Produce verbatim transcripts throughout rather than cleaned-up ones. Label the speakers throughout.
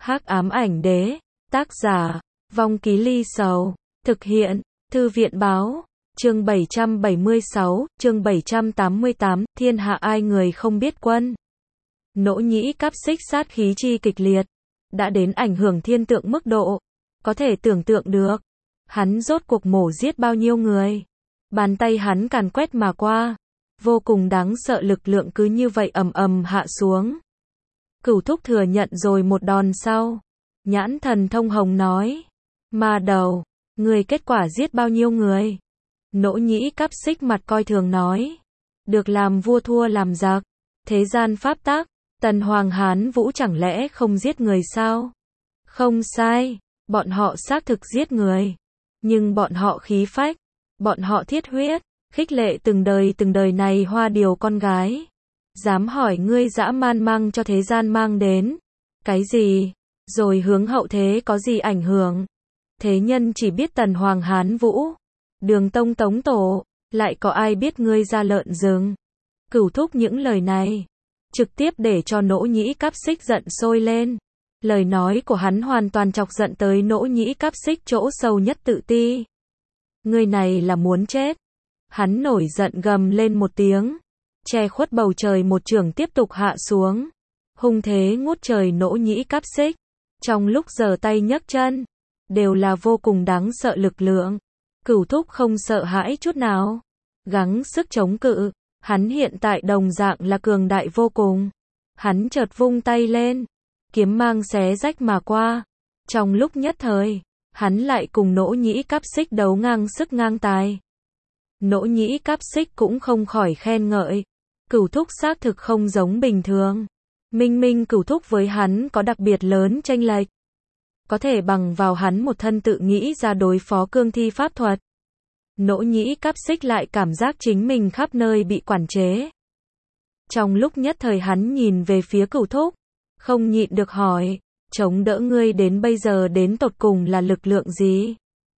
Speaker 1: Hắc ám ảnh đế, tác giả, Vong Ký Ly Sầu, thực hiện, Thư viện báo, chương bảy trăm bảy mươi sáu, chương bảy trăm tám mươi tám, thiên hạ ai người không biết quân. Nỗ Nhĩ Cáp Xích sát khí chi kịch liệt, đã đến ảnh hưởng thiên tượng mức độ, có thể tưởng tượng được, hắn rốt cuộc mổ giết bao nhiêu người. Bàn tay hắn càn quét mà qua, vô cùng đáng sợ lực lượng cứ như vậy ầm ầm hạ xuống. Cửu Thúc thừa nhận rồi một đòn sau, nhãn thần thông hồng nói, ma đầu, người kết quả giết bao nhiêu người? Nỗ Nhĩ Cáp Xích mặt coi thường nói, được làm vua thua làm giặc, thế gian pháp tắc, Tần Hoàng Hán Vũ chẳng lẽ không giết người sao? Không sai, bọn họ xác thực giết người, nhưng bọn họ khí phách, bọn họ thiết huyết, khích lệ từng đời từng đời này hoa điều con gái. Dám hỏi ngươi dã man mang cho thế gian mang đến cái gì, rồi hướng hậu thế có gì ảnh hưởng? Thế nhân chỉ biết Tần Hoàng Hán Vũ, Đường Tông Tống Tổ, lại có ai biết ngươi ra lợn rừng? Cửu Thúc những lời này, trực tiếp để cho Nỗ Nhĩ Cáp Xích giận sôi lên. Lời nói của hắn hoàn toàn chọc giận tới Nỗ Nhĩ Cáp Xích chỗ sâu nhất tự ti. Ngươi này là muốn chết. Hắn nổi giận gầm lên một tiếng, che khuất bầu trời một chưởng tiếp tục hạ xuống. Hung thế ngút trời Nỗ Nhĩ Cáp Xích, trong lúc giơ tay nhấc chân, đều là vô cùng đáng sợ lực lượng. Cửu Thúc không sợ hãi chút nào, gắng sức chống cự, hắn hiện tại đồng dạng là cường đại vô cùng. Hắn chợt vung tay lên, kiếm mang xé rách mà qua. Trong lúc nhất thời, hắn lại cùng Nỗ Nhĩ Cáp Xích đấu ngang sức ngang tài. Nỗ Nhĩ Cáp Xích cũng không khỏi khen ngợi, Cửu Thúc xác thực không giống bình thường. Minh minh Cửu Thúc với hắn có đặc biệt lớn chênh lệch, có thể bằng vào hắn một thân tự nghĩ ra đối phó cương thi pháp thuật. Nỗ Nhĩ Cáp Xích lại cảm giác chính mình khắp nơi bị quản chế. Trong lúc nhất thời hắn nhìn về phía Cửu Thúc, không nhịn được hỏi, chống đỡ ngươi đến bây giờ đến tột cùng là lực lượng gì?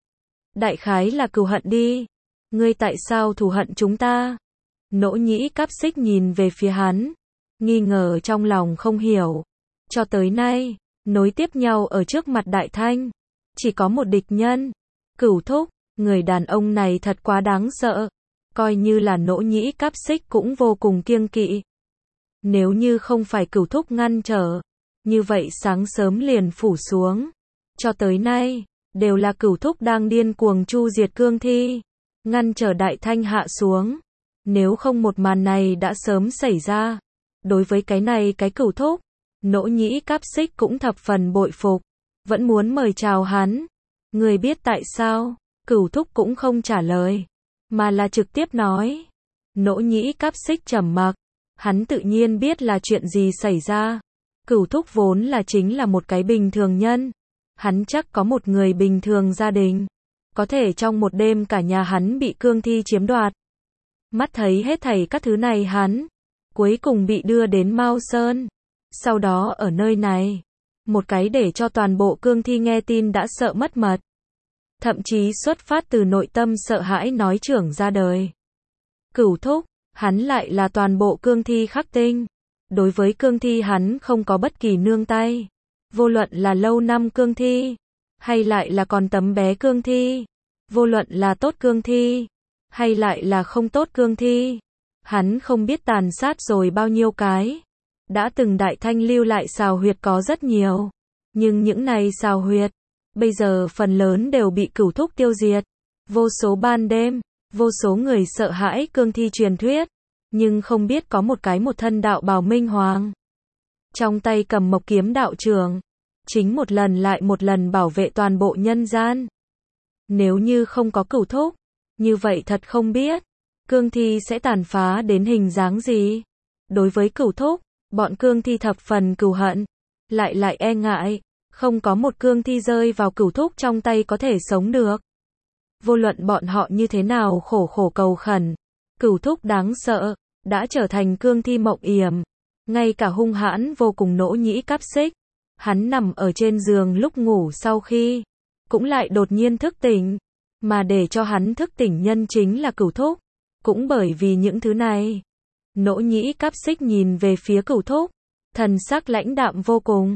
Speaker 1: Đại khái là cừu hận đi. Ngươi tại sao thù hận chúng ta? Nỗ Nhĩ Cáp Xích nhìn về phía hắn, nghi ngờ trong lòng không hiểu. Cho tới nay, nối tiếp nhau ở trước mặt Đại Thanh, chỉ có một địch nhân. Cửu Thúc, người đàn ông này thật quá đáng sợ. Coi như là Nỗ Nhĩ Cáp Xích cũng vô cùng kiêng kỵ. Nếu như không phải Cửu Thúc ngăn trở, như vậy sáng sớm liền phủ xuống. Cho tới nay, đều là Cửu Thúc đang điên cuồng chu diệt cương thi, ngăn trở Đại Thanh hạ xuống. Nếu không một màn này đã sớm xảy ra. Đối với cái này cái Cửu Thúc, Nỗ Nhĩ Cáp Xích cũng thập phần bội phục, vẫn muốn mời chào hắn. Người biết tại sao? Cửu Thúc cũng không trả lời, mà là trực tiếp nói. Nỗ Nhĩ Cáp Xích trầm mặc, hắn tự nhiên biết là chuyện gì xảy ra. Cửu Thúc vốn là chính là một cái bình thường nhân, hắn chắc có một người bình thường gia đình, có thể trong một đêm cả nhà hắn bị cương thi chiếm đoạt. Mắt thấy hết thảy các thứ này hắn, cuối cùng bị đưa đến Mao Sơn. Sau đó ở nơi này, một cái để cho toàn bộ cương thi nghe tin đã sợ mất mật. Thậm chí xuất phát từ nội tâm sợ hãi nói trưởng ra đời. Cửu Thúc, hắn lại là toàn bộ cương thi khắc tinh. Đối với cương thi hắn không có bất kỳ nương tay. Vô luận là lâu năm cương thi, hay lại là còn tấm bé cương thi. Vô luận là tốt cương thi, hay lại là không tốt cương thi. Hắn không biết tàn sát rồi bao nhiêu cái. Đã từng Đại Thanh lưu lại xào huyệt có rất nhiều. Nhưng những này xào huyệt, bây giờ phần lớn đều bị Cửu Thúc tiêu diệt. Vô số ban đêm, vô số người sợ hãi cương thi truyền thuyết. Nhưng không biết có một cái một thân đạo bào minh hoàng. Trong tay cầm mộc kiếm đạo trường. Chính một lần lại một lần bảo vệ toàn bộ nhân gian. Nếu như không có Cửu Thúc, như vậy thật không biết, cương thi sẽ tàn phá đến hình dáng gì. Đối với Cửu Thúc, bọn cương thi thập phần cừu hận, lại lại e ngại, không có một cương thi rơi vào Cửu Thúc trong tay có thể sống được. Vô luận bọn họ như thế nào khổ khổ cầu khẩn, Cửu Thúc đáng sợ, đã trở thành cương thi mộng yểm. Ngay cả hung hãn vô cùng Nỗ Nhĩ Cáp Xích, hắn nằm ở trên giường lúc ngủ sau khi, cũng lại đột nhiên thức tỉnh, mà để cho hắn thức tỉnh nhân chính là Cửu Thúc. Cũng bởi vì những thứ này, Nỗ Nhĩ Cáp Xích nhìn về phía Cửu Thúc, thần sắc lãnh đạm vô cùng.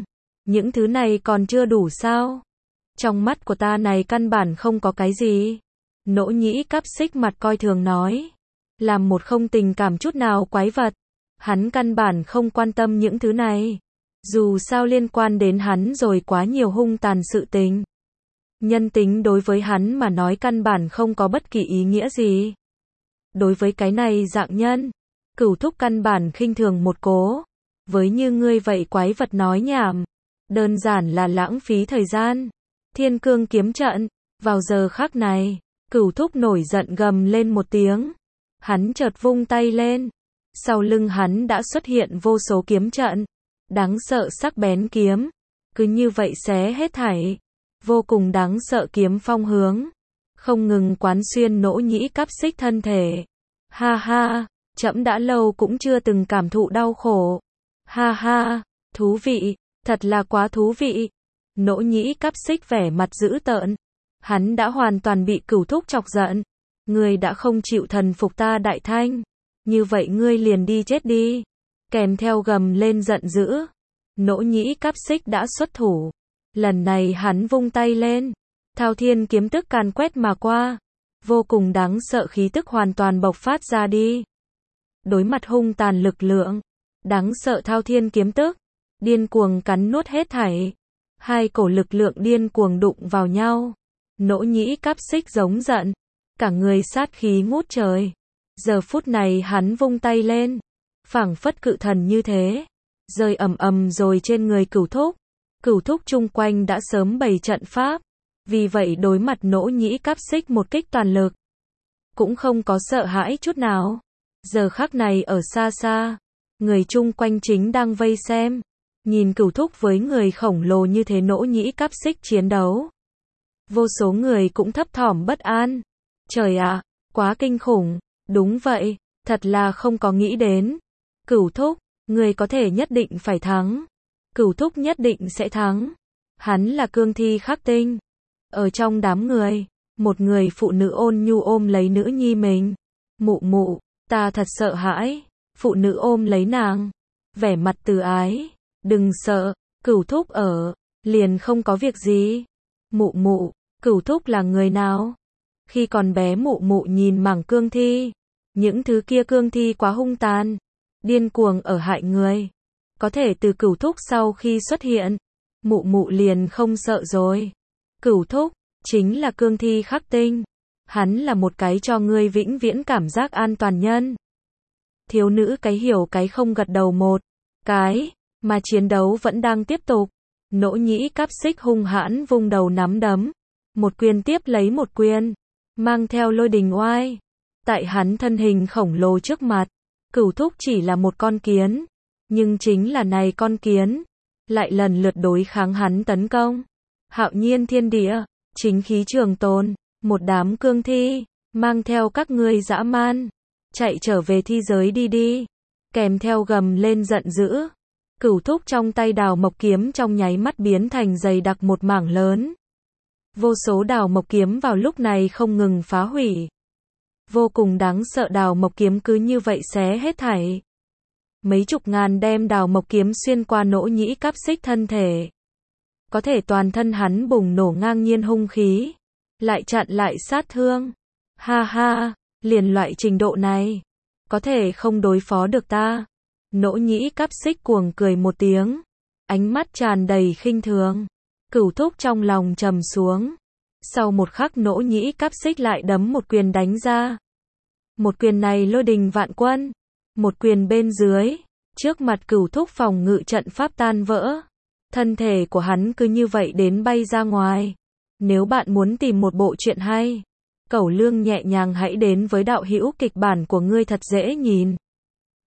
Speaker 1: Những thứ này còn chưa đủ sao? Trong mắt của ta này căn bản không có cái gì. Nỗ Nhĩ Cáp Xích mặt coi thường nói. Làm một không tình cảm chút nào quái vật. Hắn căn bản không quan tâm những thứ này. Dù sao liên quan đến hắn rồi quá nhiều hung tàn sự tình. Nhân tính đối với hắn mà nói căn bản không có bất kỳ ý nghĩa gì. Đối với cái này dạng nhân, Cửu Thúc căn bản khinh thường một cố. Với như ngươi vậy quái vật nói nhảm, đơn giản là lãng phí thời gian. Thiên Cương kiếm trận, vào giờ khắc này, Cửu Thúc nổi giận gầm lên một tiếng. Hắn chợt vung tay lên, sau lưng hắn đã xuất hiện vô số kiếm trận, đáng sợ sắc bén kiếm, cứ như vậy xé hết thảy, vô cùng đáng sợ kiếm phong hướng, không ngừng quán xuyên Nỗ Nhĩ Cáp Xích thân thể. Ha ha, trẫm đã lâu cũng chưa từng cảm thụ đau khổ. Ha ha, thú vị, thật là quá thú vị. Nỗ Nhĩ Cáp Xích vẻ mặt dữ tợn, hắn đã hoàn toàn bị Cửu Thúc chọc giận. Ngươi đã không chịu thần phục ta Đại Thanh, như vậy ngươi liền đi chết đi. Kèm theo gầm lên giận dữ, Nỗ Nhĩ Cáp Xích đã xuất thủ. Lần này hắn vung tay lên, thao thiên kiếm tức càn quét mà qua, vô cùng đáng sợ khí tức hoàn toàn bộc phát ra đi. Đối mặt hung tàn lực lượng, đáng sợ thao thiên kiếm tức, điên cuồng cắn nuốt hết thảy. Hai cổ lực lượng điên cuồng đụng vào nhau. Nỗ Nhĩ Cáp Xích giống giận, cả người sát khí ngút trời. Giờ phút này hắn vung tay lên, phảng phất cự thần như thế, rơi ầm ầm rồi trên người Cửu Thúc. Cửu Thúc chung quanh đã sớm bày trận pháp, vì vậy đối mặt Nỗ Nhĩ Cáp Xích một kích toàn lực, cũng không có sợ hãi chút nào. Giờ khắc này ở xa xa, người chung quanh chính đang vây xem, nhìn Cửu Thúc với người khổng lồ như thế Nỗ Nhĩ Cáp Xích chiến đấu. Vô số người cũng thấp thỏm bất an. Trời ạ, quá kinh khủng, đúng vậy, thật là không có nghĩ đến. Cửu Thúc, người có thể nhất định phải thắng. Cửu Thúc nhất định sẽ thắng. Hắn là cương thi khắc tinh. Ở trong đám người, một người phụ nữ ôn nhu ôm lấy nữ nhi mình. Mụ mụ, ta thật sợ hãi. Phụ nữ ôm lấy nàng, vẻ mặt từ ái. Đừng sợ, Cửu Thúc ở, liền không có việc gì. Mụ mụ, Cửu Thúc là người nào? Khi còn bé mụ mụ nhìn mảng cương thi, những thứ kia cương thi quá hung tàn, điên cuồng ở hại người. Có thể từ Cửu Thúc sau khi xuất hiện, mụ mụ liền không sợ rồi. Cửu Thúc, chính là cương thi khắc tinh. Hắn là một cái cho ngươi vĩnh viễn cảm giác an toàn nhân. Thiếu nữ cái hiểu cái không gật đầu một cái, mà chiến đấu vẫn đang tiếp tục. Nỗ Nhĩ Cáp Xích hung hãn vung đầu nắm đấm, một quyền tiếp lấy một quyền, mang theo lôi đình oai. Tại hắn thân hình khổng lồ trước mặt, Cửu Thúc chỉ là một con kiến, nhưng chính là này con kiến, lại lần lượt đối kháng hắn tấn công. Hạo nhiên thiên địa, chính khí trường tồn, một đám cương thi, mang theo các ngươi dã man, chạy trở về thi giới đi đi. Kèm theo gầm lên giận dữ, Cửu Thúc trong tay đào mộc kiếm trong nháy mắt biến thành dày đặc một mảng lớn. Vô số đào mộc kiếm vào lúc này không ngừng phá hủy. Vô cùng đáng sợ đào mộc kiếm cứ như vậy xé hết thảy. Mấy chục ngàn đem đào mộc kiếm xuyên qua Nỗ Nhĩ Cáp Xích thân thể. Có thể toàn thân hắn bùng nổ ngang nhiên hung khí, lại chặn lại sát thương. Ha ha, liền loại trình độ này, có thể không đối phó được ta. Nỗ Nhĩ Cáp Xích cuồng cười một tiếng, ánh mắt tràn đầy khinh thường. Cửu Thúc trong lòng trầm xuống. Sau một khắc Nỗ Nhĩ Cáp Xích lại đấm một quyền đánh ra. Một quyền này lôi đình vạn quân. Một quyền bên dưới, trước mặt Cửu Thúc phòng ngự trận pháp tan vỡ. Thân thể của hắn cứ như vậy đến bay ra ngoài. Nếu bạn muốn tìm một bộ truyện hay, Cẩu Lương nhẹ nhàng hãy đến với đạo hữu kịch bản của ngươi thật dễ nhìn.